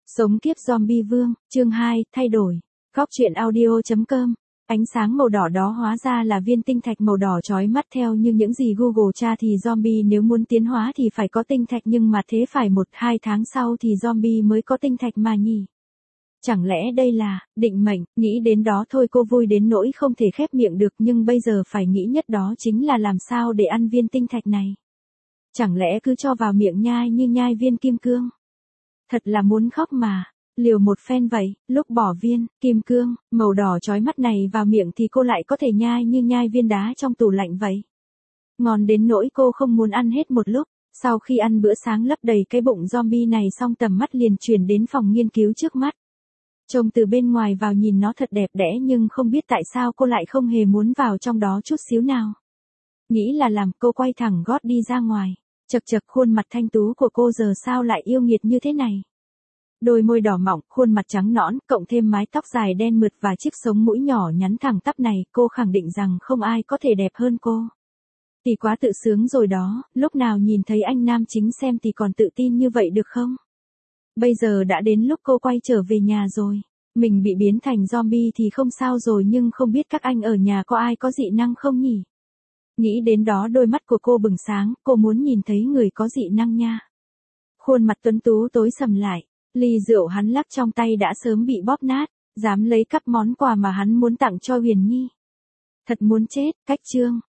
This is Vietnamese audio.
Sống kiếp zombie vương, chương 2, thay đổi. Góc truyện audio.com. Ánh sáng màu đỏ đó hóa ra là viên tinh thạch màu đỏ chói mắt theo như những gì Google tra thì zombie nếu muốn tiến hóa thì phải có tinh thạch nhưng mà thế phải 1-2 tháng sau thì zombie mới có tinh thạch mà nhỉ? Chẳng lẽ đây là định mệnh? Nghĩ đến đó thôi cô vui đến nỗi không thể khép miệng được, nhưng bây giờ phải nghĩ nhất đó chính là làm sao để ăn viên tinh thạch này. Chẳng lẽ cứ cho vào miệng nhai như nhai viên kim cương? Thật là muốn khóc mà, liều một phen vậy, lúc bỏ viên kim cương màu đỏ chói mắt này vào miệng thì cô lại có thể nhai như nhai viên đá trong tủ lạnh vậy. Ngon đến nỗi cô không muốn ăn hết một lúc. Sau khi ăn bữa sáng lấp đầy cái bụng zombie này xong, tầm mắt liền chuyển đến phòng nghiên cứu trước mắt. Trông từ bên ngoài vào nhìn nó thật đẹp đẽ, nhưng không biết tại sao cô lại không hề muốn vào trong đó chút xíu nào. Nghĩ là làm, cô quay thẳng gót đi ra ngoài. Chật chật, khuôn mặt thanh tú của cô giờ sao lại yêu nghiệt như thế này. Đôi môi đỏ mọng, khuôn mặt trắng nõn, cộng thêm mái tóc dài đen mượt và chiếc sống mũi nhỏ nhắn thẳng tắp này, cô khẳng định rằng không ai có thể đẹp hơn cô. Thì quá tự sướng rồi đó, lúc nào nhìn thấy anh nam chính xem thì còn tự tin như vậy được không? Bây giờ đã đến lúc cô quay trở về nhà rồi. Mình bị biến thành zombie thì không sao rồi, nhưng không biết các anh ở nhà có ai có dị năng không nhỉ? Nghĩ đến đó đôi mắt của cô bừng sáng, cô muốn nhìn thấy người có dị năng nha. Khuôn mặt tuấn tú tối sầm lại, ly rượu hắn lắc trong tay đã sớm bị bóp nát, dám lấy cắp món quà mà hắn muốn tặng cho Huyền Nhi. Thật muốn chết, cách chương.